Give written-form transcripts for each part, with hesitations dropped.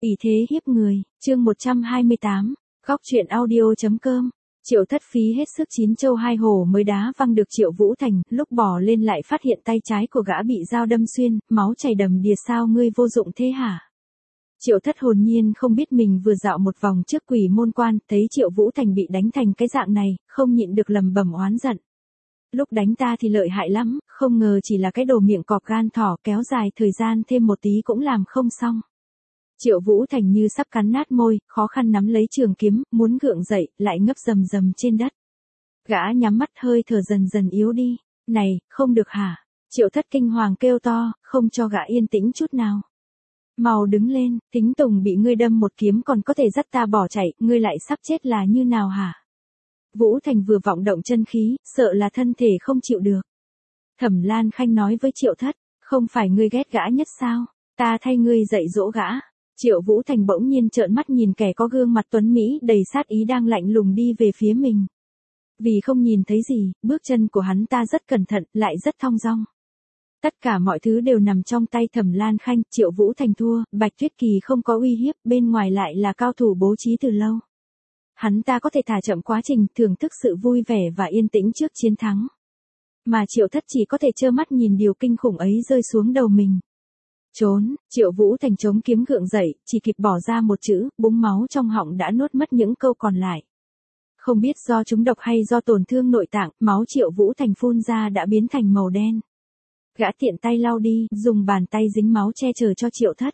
Ỷ thế hiếp người, chương 128, góc truyện audio.com. Triệu Thất phí hết sức chín châu hai hổ mới đá văng được Triệu Vũ Thành, lúc bò lên lại phát hiện tay trái của gã bị dao đâm xuyên, máu chảy đầm đìa. Sao ngươi vô dụng thế hả? Triệu Thất hồn nhiên không biết mình vừa dạo một vòng trước Quỷ Môn Quan, thấy Triệu Vũ Thành bị đánh thành cái dạng này, không nhịn được lầm bầm oán giận. Lúc đánh ta thì lợi hại lắm, không ngờ chỉ là cái đồ miệng cọp gan thỏ, kéo dài thời gian thêm một tí cũng làm không xong. Triệu Vũ Thành như sắp cắn nát môi, khó khăn nắm lấy trường kiếm, muốn gượng dậy, lại ngấp rầm rầm trên đất. Gã nhắm mắt, hơi thở dần dần yếu đi. Này, không được hả? Triệu Thất kinh hoàng kêu to, không cho gã yên tĩnh chút nào. Mau đứng lên, Tính Tùng bị ngươi đâm một kiếm còn có thể dắt ta bỏ chạy, ngươi lại sắp chết là như nào hả? Vũ Thành vừa vọng động chân khí, sợ là thân thể không chịu được. Thẩm Lan Khanh nói với Triệu Thất, không phải ngươi ghét gã nhất sao? Ta thay ngươi dạy dỗ gã. Triệu Vũ Thành bỗng nhiên trợn mắt nhìn kẻ có gương mặt tuấn mỹ đầy sát ý đang lạnh lùng đi về phía mình. Vì không nhìn thấy gì, bước chân của hắn ta rất cẩn thận, lại rất thong dong. Tất cả mọi thứ đều nằm trong tay Thẩm Lan Khanh. Triệu Vũ Thành thua, Bạch Tuyết Kỳ không có uy hiếp, bên ngoài lại là cao thủ bố trí từ lâu. Hắn ta có thể thả chậm quá trình, thưởng thức sự vui vẻ và yên tĩnh trước chiến thắng. Mà Triệu Thất chỉ có thể trơ mắt nhìn điều kinh khủng ấy rơi xuống đầu mình. Trốn, Triệu Vũ Thành chống kiếm gượng dậy, chỉ kịp bỏ ra một chữ, búng máu trong họng đã nuốt mất những câu còn lại. Không biết do trúng độc hay do tổn thương nội tạng, máu Triệu Vũ Thành phun ra đã biến thành màu đen. Gã tiện tay lau đi, dùng bàn tay dính máu che chở cho Triệu Thất.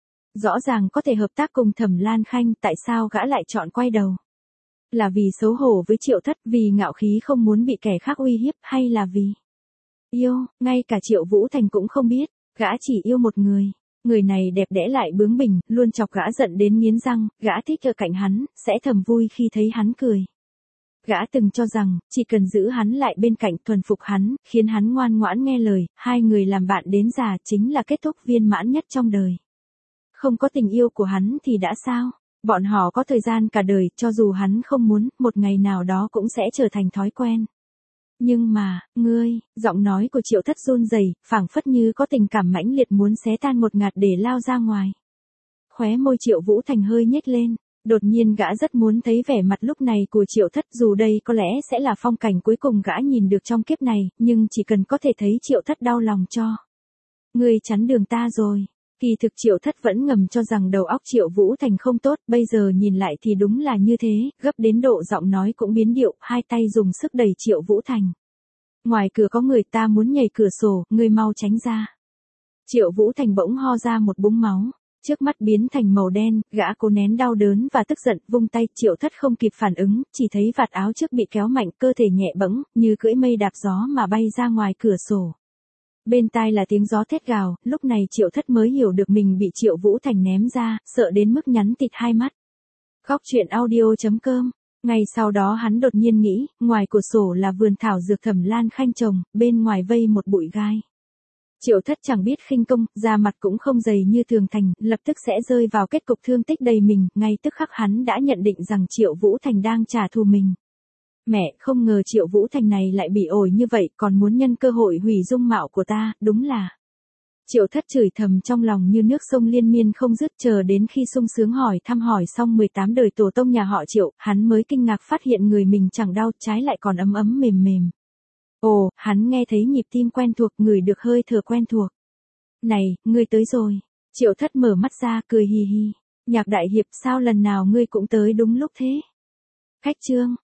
Rõ ràng có thể hợp tác cùng Thẩm Lan Khanh, tại sao gã lại chọn quay đầu? Là vì xấu hổ với Triệu Thất, vì ngạo khí không muốn bị kẻ khác uy hiếp, hay là vì yêu? Ngay cả Triệu Vũ Thành cũng không biết. Gã chỉ yêu một người. Người này đẹp đẽ lại bướng bỉnh, luôn chọc gã giận đến nghiến răng. Gã thích ở cạnh hắn, sẽ thầm vui khi thấy hắn cười. Gã từng cho rằng, chỉ cần giữ hắn lại bên cạnh, thuần phục hắn, khiến hắn ngoan ngoãn nghe lời, hai người làm bạn đến già chính là kết thúc viên mãn nhất trong đời. Không có tình yêu của hắn thì đã sao? Bọn họ có thời gian cả đời, cho dù hắn không muốn, một ngày nào đó cũng sẽ trở thành thói quen. Nhưng mà, ngươi, giọng nói của Triệu Thất run rẩy, phảng phất như có tình cảm mãnh liệt muốn xé tan một ngạt để lao ra ngoài. Khóe môi Triệu Vũ Thành hơi nhếch lên, đột nhiên gã rất muốn thấy vẻ mặt lúc này của Triệu Thất, dù đây có lẽ sẽ là phong cảnh cuối cùng gã nhìn được trong kiếp này, nhưng chỉ cần có thể thấy Triệu Thất đau lòng cho. Ngươi chắn đường ta rồi. Kỳ thực Triệu Thất vẫn ngầm cho rằng đầu óc Triệu Vũ Thành không tốt, bây giờ nhìn lại thì đúng là như thế, gấp đến độ giọng nói cũng biến điệu, hai tay dùng sức đẩy Triệu Vũ Thành. Ngoài cửa có người, ta muốn nhảy cửa sổ, ngươi mau tránh ra. Triệu Vũ Thành bỗng ho ra một búng máu, trước mắt biến thành màu đen, gã cố nén đau đớn và tức giận, vung tay. Triệu Thất không kịp phản ứng, chỉ thấy vạt áo trước bị kéo mạnh, cơ thể nhẹ bẫng, như cưỡi mây đạp gió mà bay ra ngoài cửa sổ. Bên tai là tiếng gió thét gào, lúc này Triệu Thất mới hiểu được mình bị Triệu Vũ Thành ném ra, sợ đến mức nhắn tịt hai mắt. Góc truyện audio.com. Ngày sau đó hắn đột nhiên nghĩ, ngoài cửa sổ là vườn thảo dược Thẩm Lan Khanh trồng, bên ngoài vây một bụi gai. Triệu Thất chẳng biết khinh công, da mặt cũng không dày như thường thành, lập tức sẽ rơi vào kết cục thương tích đầy mình, ngay tức khắc hắn đã nhận định rằng Triệu Vũ Thành đang trả thù mình. Mẹ, không ngờ Triệu Vũ Thành này lại bị ổi như vậy, còn muốn nhân cơ hội hủy dung mạo của ta, đúng là. Triệu Thất chửi thầm trong lòng như nước sông liên miên không dứt, chờ đến khi sung sướng hỏi thăm hỏi xong 18 đời tổ tông nhà họ Triệu, hắn mới kinh ngạc phát hiện người mình chẳng đau, trái lại còn ấm ấm mềm mềm. Ồ, hắn nghe thấy nhịp tim quen thuộc, ngửi được hơi thở quen thuộc. Này, ngươi tới rồi. Triệu Thất mở mắt ra, cười hì hì. Nhạc đại hiệp, sao lần nào ngươi cũng tới đúng lúc thế? Khách trương,